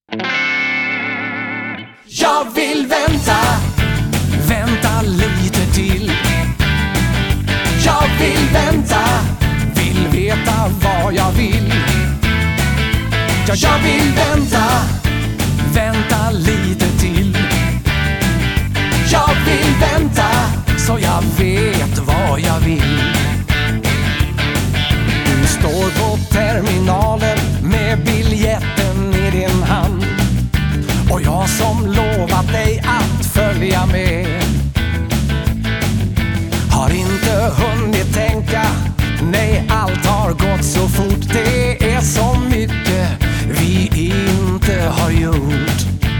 Jag vill vänta, vänta lite till. Jag vill vänta, vill veta vad jag vill. Ja, jag vill vänta, vänta lite till. Jag vill vänta, så jag vet vad jag vill. Du står på terminalen med biljetten i din hand, och jag som lovat dig att följa med har inte hunnit tänka. Nej, allt har gått så fort. Det är så mycket vi inte har gjort.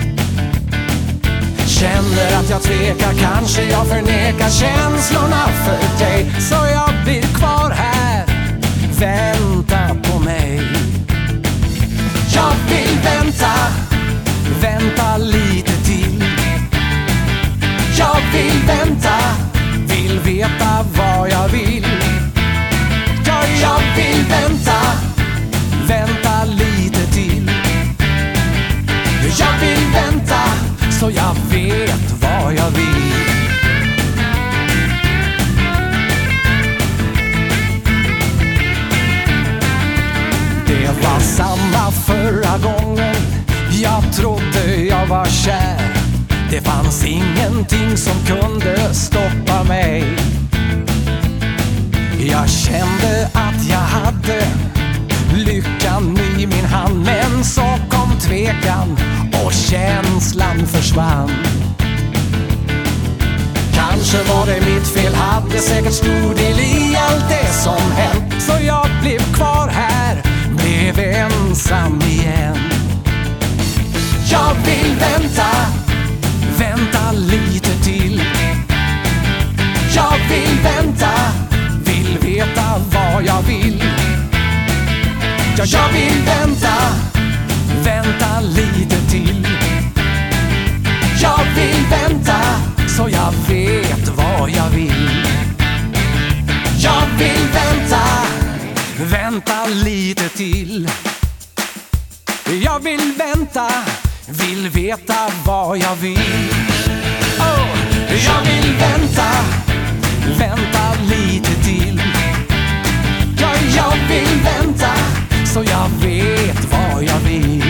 Känner att jag tvekar, kanske jag förnekar känslorna för dig. Så jag blir kvar här, vänta på mig. Jag vill vänta, vänta lite till. Jag vill vänta, vill veta vad jag vill. Ja, jag vill vänta, vänta lite till. Jag vill vänta, så jag vet vad jag vill. Det var samma förra gången jag trodde jag var kär. Det fanns ingenting som kunde stoppa mig. Jag kände att jag hade lyckan i min hand, men så kom tvekan och känslan försvann. Kanske var det mitt fel, hade säkert stor del i allt det som hänt. Så jag blev kvar här, blev ensam igen. Jag vill vänta, vänta lite till. Jag vill vänta, vill veta vad jag vill. Ja, jag vill vänta, vänta lite till. Jag vill vänta, så jag vet vad jag vill. Jag vill vänta, vänta lite till. Jag vill vänta, vill veta vad jag vill. Oh, jag vill vänta, vänta lite till. Ja, jag vill vänta, så jag vet vad jag vill.